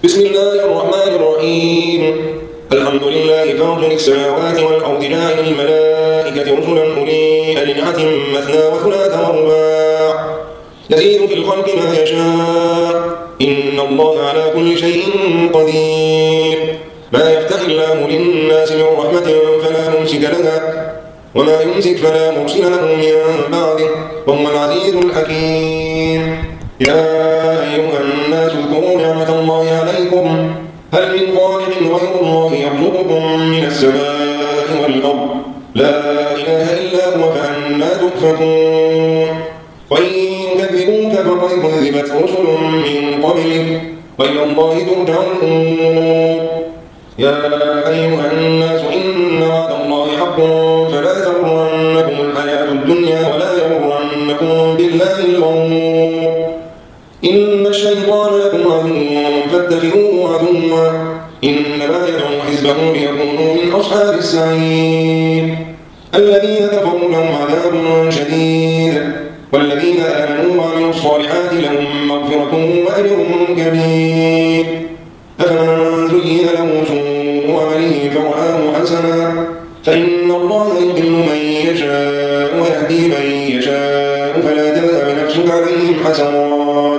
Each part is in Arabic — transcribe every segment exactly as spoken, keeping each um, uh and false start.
بسم الله الرحمن الرحيم. الحمد لله فاطر السماوات والأرض جاعل الملائكة رسلا أولي أجنحة مثنى وثلاث ورباع يزيد في الخلق ما يشاء إن الله على كل شيء قدير. ما يفتح الله للناس من رحمة فلا ممسك لها وما يمسك فلا مرسل له من بعده وهو العزيز الحكيم. يا أيها الناس اذكروا نعمة الله عليكم هل من خالق غير الله يرزقكم من السماء والأرض لا إله إلا هو فأنى تؤفكون. وإن يكذبوك فقد كذبت رسل من قبلك وإلى الله ترجع الأمور. يا أيها الناس إن وعد الله حق فلا تغرنكم الحياة الدنيا ولا يغرنكم بالله الغرور. إن الشيطان لكم عدو فاتخذوه عدوا إنما يدعو حزبه ليكونوا من أصحاب السعير. الذين كفروا لهم عذاب شديد والذين آمنوا وعملوا الصالحات لهم مغفرة وأجر كبير. أفمن زين له سوء عمله فرآه حسنا فإن الله يضل من يشاء ويهدي من يشاء فلا تذهب نفسك عليهم حسرات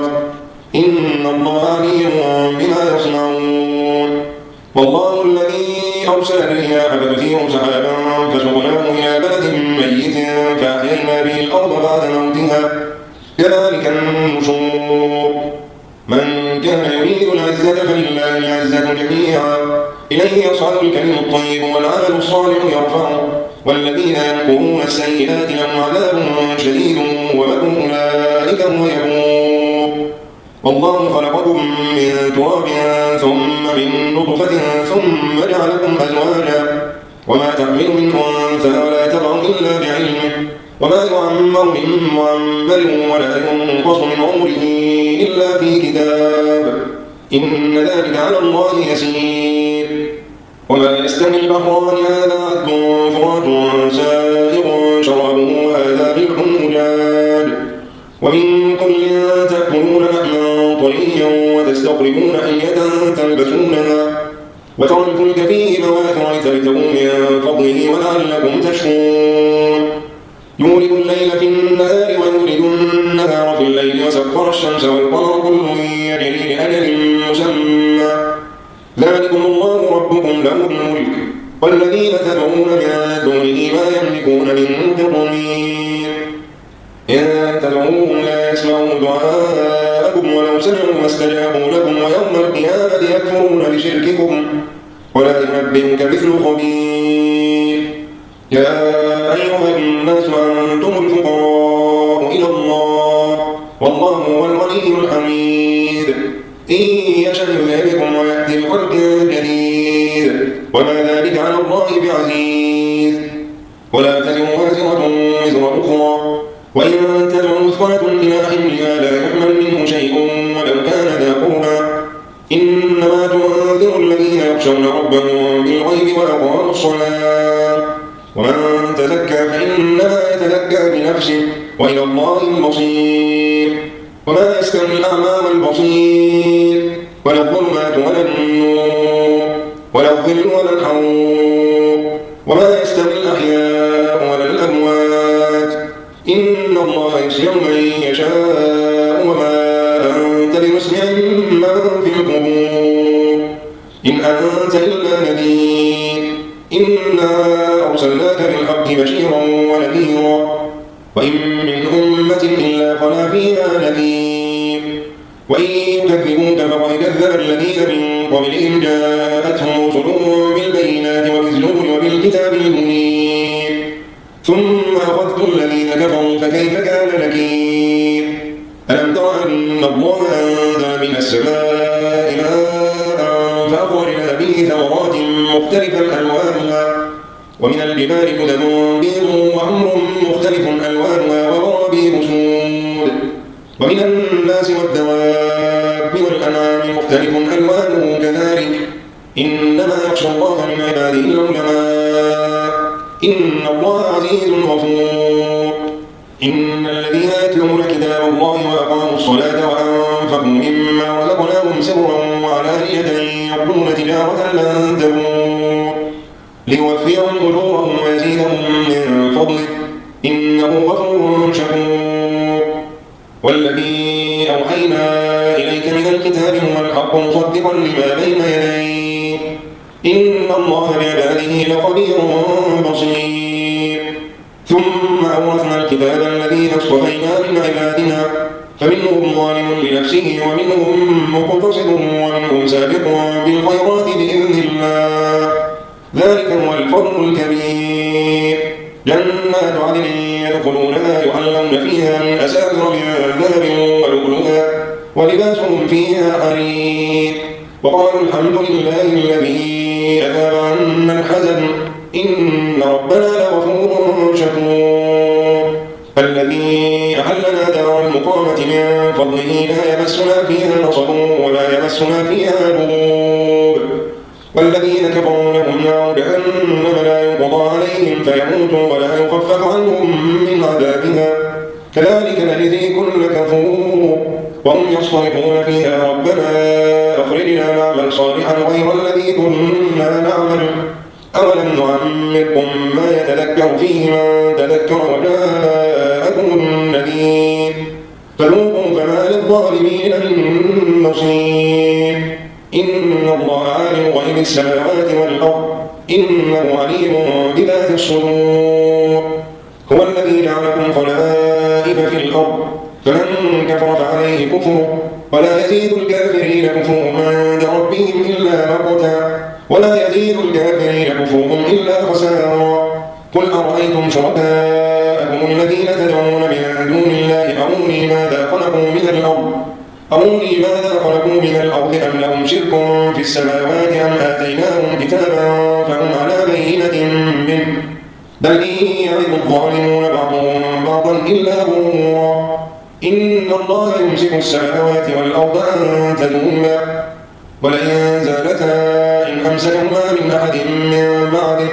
إن الله عليم بما يصنعون. والله الذي أرسل الرياح فتثير سحابا فسقناه إلى بلد ميت فأحيينا به الأرض بعد موتها كذلك النشور. من كان يريد العزة فلله العزة جميعا إليه يصعد الكلم الطيب والعمل الصالح يرفعه والذين يمكرون السيئات لهم عذاب شديد ومكر أولئك هو يبور. والله خلقكم من تراب ثم من نطفة ثم جعلكم أزواجا وما تحمل من أنثى ولا تضع إلا بعلمه وما يعمر من معمر ولا ينقص من عمره إلا في كتاب إن ذلك على الله يسير. وما يستوي البحران هذا عذب فرات سائغ شرابه هذا ملح أجاج ومن كل تأكلون لحما طريا وتستخرجون حية تلبسونها وترى الفلك فيه مواخر لتبتغوا من فضله ولعلكم تشكرون. يولد الليل في النهار ويولد النهار في الليل وسخر الشمس والقمر كل يجري لأجل مسمى ذلكم الله ربكم له الملك والذين تدعون من دونه ما يملكون من قطمير. إن تدعوهم لا يسمعوا دعاءكم ولو سمعوا ما استجابوا لكم ويوم القيامة يكفرون بشرككم ولا ينبئك مثل خبير. يا أيها الناس أنتم الفقراء إلى الله والله هو الغني الحميد. إن يشأ يذهبكم ويأتي بخلق جديد وما ذلك على الله بعزيز. ولا تزر وازرة وزر أخرى وإن تدع مثقلة إلى حملها لا يحمل منه شيء ولو كان ذا قربى إنما تنذر الذين يخشون ربهم بالغيب وأقاموا الصلاة ومن تزكى فإنما يتزكى بنفسه وإلى الله المصير. وما يستوي الأعمى والبصير ولا الظلمات ولا النور ولا الظل ولا الحرور وما يستوي الأحياء ولا الأموات إن الله يسمع من يشاء وما أنت بمسمع من في القبور إن أنت إلا نذير إنا أرسلناك بالحق بشيرا ونذيرا وإن من أمة إلا خلا فيها نذير. وإن يكذبوك فقد كذب الذين من قبلهم جاءتهم رسلهم بالبينات وبالزبر وبالكتاب المنير ثم أخذت الذين كفروا فكيف كان نكير. ألم تر أن الله أنزل من السماء ماء فأخرجنا به ثمرات مختلفا ألوانها ومن الجبال جدد بيض وحمر مختلف ألوانها وغرابيب سود ومن الناس والدواب والأنعام مختلف ألوانه كذلك إنما يخشى الله من عباده العلماء إن الله عزيز غفور. إن الذين يتلون كتاب الله وأقاموا الصلاة وأنفقوا مما رزقناهم سرا وعلانية خاشية يرجون تجارة لن تبور ليوفيهم أجورهم ويزيدهم من فضله إنه غفور شكور والذي أوحينا إليك من الكتاب هو الحق مصدقا لما بين يديه إن الله بعباده لخبير بصير ثم أورثنا الكتاب الذين اصطفينا من عبادنا فمنهم ظالم لنفسه ومنهم مقتصد ومنهم سابق بالخيرات بإذن الله ذلك هو الفضل الكبير جنات عدن يدخلونها يحلون فيها من أساور من ذهب ولؤلؤا ولباسهم فيها حرير وقالوا الحمد لله الذي أذهب عنا الحزن إن ربنا لغفور شكور الذي أحلنا دار المقامة من فضله لا يمسنا فيها نصب ولا يمسنا فيها لغوب والذين كفروا لهم نار جهنم لا يقضى عليهم فيموتوا ولا يخفف عنهم من عذابها كذلك نجزي كل كفور وهم يصطرخون فيها ربنا أخرجنا نعمل صالحا غير الذي كنا نعمل أولم نعمركم ما يتذكر فيه من تذكر وجاءكم النذير فذوقوا فما للظالمين من نصير إن الله عالم غيب السماوات والأرض إنه عليم بذات الصدور هو الذي جعلكم خلائف في الأرض فمن كفر فعليه كفره ولا يزيد الكافرين كفرهم عند ربهم إلا مقتا ولا يزيد الكافرين كفرهم إلا خسارا قل أرأيتم شركاءكم الذين تدعون من دون الله أروني ماذا خلقوا من الأرض أروني ماذا خلقوا من الأرض أم لهم شرك في السماوات أم آتيناهم كتابا فهم على بينة منه بل إن يعظ الظالمون بعضهم بعضا إلا غرورا إن الله يمسك السماوات والأرض أن تزولا ولئن زالتا إن أمسكهما من أحد من بعده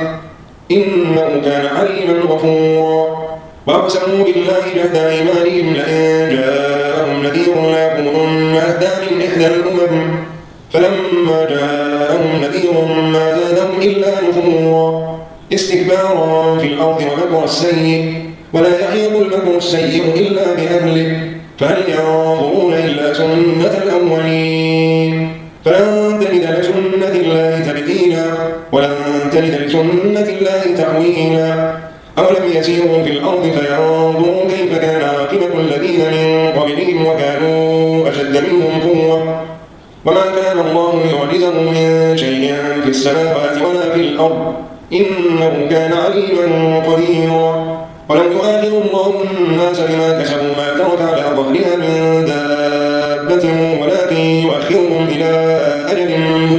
إنه كان عليما غفورا وأقسموا بالله جهد أيمانهم لئن جاءهم نذير ليكونن أهدى من إحدى الأمم فلما جاءهم نذير ما زادهم إلا نفورا استكبارا في الأرض ومكر السيء ولا يحيق المكر السيء إلا بأهله فهل ينظرون إلا سنة الأولين فلن تجد لسنة الله تبديلا ولن تجد لسنة الله تحويلا أولم يسيروا في الأرض فينظروا كيف كان عاقبة الذين من قبلهم وكانوا أشد منهم قوة وما كان الله ليعجزه من شيء في السماوات ولا في الأرض إنه كان عليما قديرا ولم يؤاخذ الله الناس بما كسبوا ما ترك على ظهرها من دابة ولكن يؤخرهم إلى أجل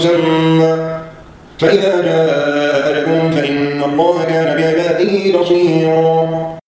مسمى فإذا جاء أجلهم فإن الله كان بعباده بصيرا